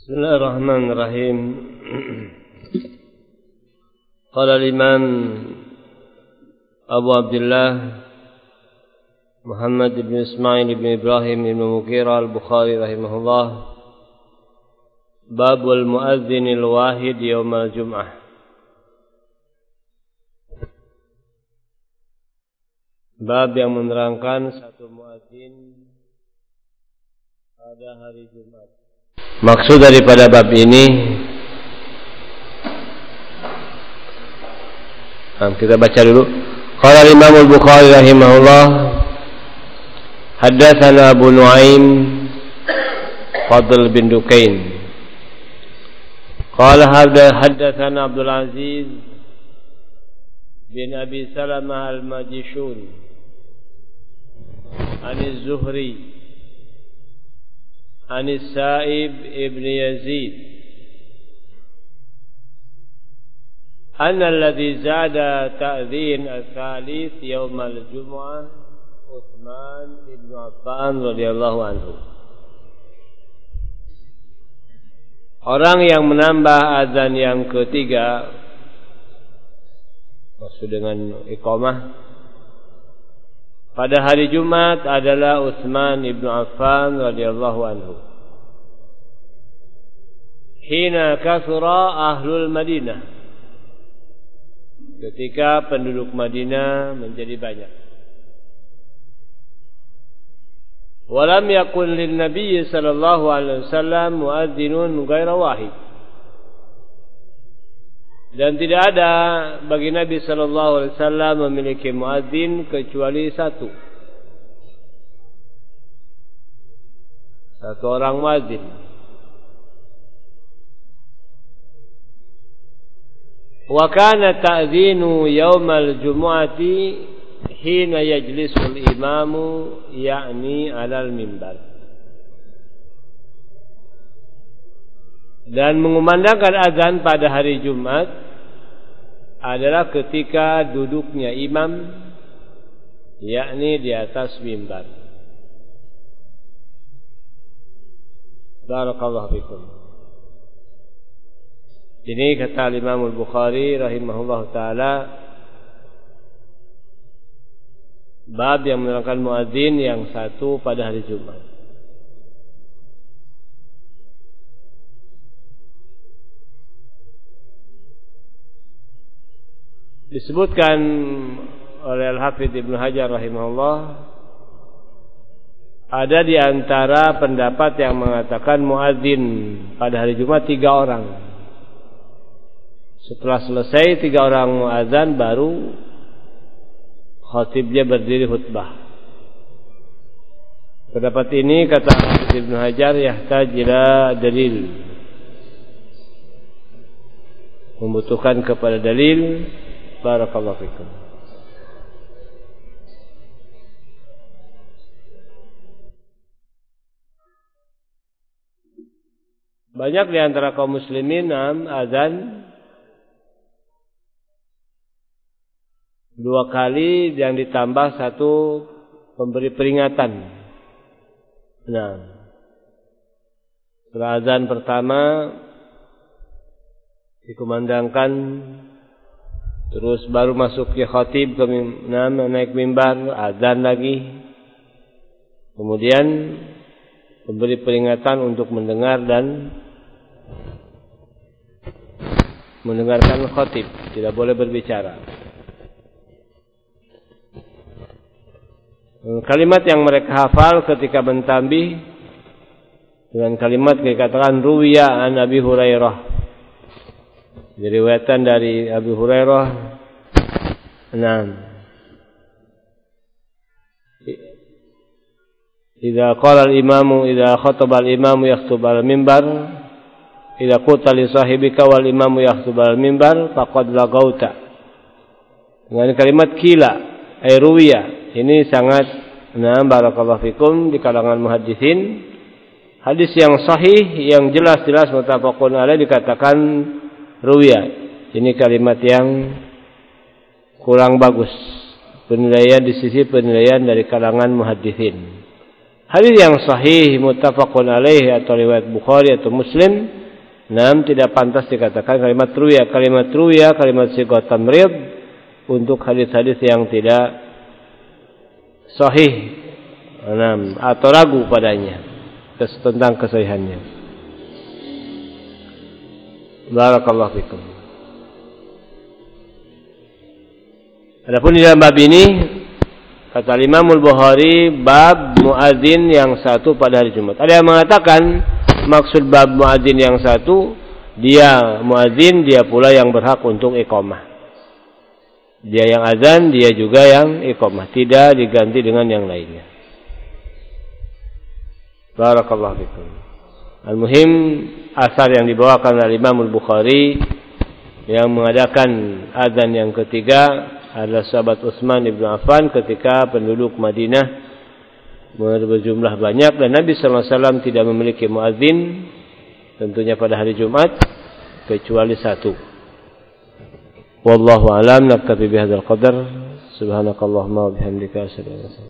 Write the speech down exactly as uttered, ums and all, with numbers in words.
Bismillahirrahmanirrahim. Qala al-Imam Abu Abdullah Muhammad ibn Ismail ibn Ibrahim ibn Mughirah al-Bukhari rahimahullah, Babul muadzinil wahid yaumal jum'ah. Bab yang menerangkan satu muadzin pada hari Jumat. Maksud daripada bab ini, nah, kita baca dulu. Qala Imam Al-Bukhari rahimahullah, haddatsana Abu Nuaim Fadl bin Dukain. Qala haddatsana Abdul Aziz bin Abi Salamah Al-Majishun an Az-Zuhri عن السائب ابن يزيد أن الذي زاد تأذين الثالث يوم الجمعة عثمان بن عفان رضي الله عنه. Orang yang menambah azan yang ketiga, maksud dengan iqamah, pada hari Jumat adalah Utsman ibn Affan radhiyallahu anhu. Hina kasura ahlul Madinah, ketika penduduk Madinah menjadi banyak. Walam yakun lin Nabi sallallahu alaihi wasallam muadzinun ghaira wahid. Dan tidak ada bagi Nabi sallallahu alaihi wasallam memiliki muadzin kecuali satu. Satu orang muadzin. Wa kana ta'dzinu yaumal jumu'ati hina yajlisul imamu ya'ni 'alal mimbar. Dan mengumandangkan azan pada hari Jumat adalah ketika duduknya imam, yakni di atas mimbar. Barakallahu fikum. Ini kata Imam Al-Bukhari rahimahullah ta'ala, bab yang menerangkan muadzin yang satu pada hari Jumat. Disebutkan oleh Al-Hafidz Ibnu Hajar rahimahullah, ada di antara pendapat yang mengatakan muadzin pada hari Jumat tiga orang. Setelah selesai tiga orang muadzan, baru khatibnya berdiri khutbah. Pendapat ini, kata Al-Hafidz Ibnu Hajar, yahtaj ila dalil, membutuhkan kepada dalil. Barakallahu fikum. Banyak di antara kaum muslimin nam azan dua kali yang ditambah satu pemberi peringatan. Nah, setelah azan pertama dikumandangkan, terus baru masuk ke khatib ke naik mimbar, azan lagi. Kemudian memberi peringatan untuk mendengar dan mendengarkan khatib, tidak boleh berbicara. Kalimat yang mereka hafal ketika mentambih dengan kalimat dikatakan ruwiya an Abi Hurairah. Diriwayatkan dari Abu Hurairah, enam. Idza qala al-imamu idza khataba al-imamu yakhthub al-mimbar, idza qulta li sahibika wal imamu yakhthub al-mimbar faqad lagauta. Dengan kalimat kila ay ruwiya, ini sangat, nah, barakallahu fikum, di kalangan muhaddisin, hadis yang sahih yang jelas-jelas muttafaqun alaih dikatakan ruwiya. Ini kalimat yang kurang bagus penilaian di sisi penilaian dari kalangan muhaddisin. Hadis yang sahih muttafaqun alaihi atau riwayat Bukhari atau Muslim, nam tidak pantas dikatakan kalimat ruya. Kalimat ruya, kalimat sighat tamrid untuk hadis-hadis yang tidak sahih, nam atau ragu padanya tentang kesahihannya. Barakallahu fikum. Adapun di dalam bab ini, kata Imam Al-Bukhari, bab muadzin yang satu pada hari Jumat. Ada yang mengatakan maksud bab muadzin yang satu, dia muadzin, dia pula yang berhak untuk iqamah. Dia yang azan, dia juga yang iqamah, tidak diganti dengan yang lainnya. Barakallahu fikum. Al-muhim, asar yang dibawakan oleh Imam Al-Bukhari yang mengadakan azan yang ketiga adalah sahabat Utsman ibn Affan ketika penduduk Madinah berjumlah banyak dan Nabi sallallahu alaihi wasallam tidak memiliki muadzin tentunya pada hari Jumat kecuali satu. Wallahu a'lam. Naktafi bihadzal qadar. Subhanakallahumma wa bihamdika asyhadu an la ilaha illa anta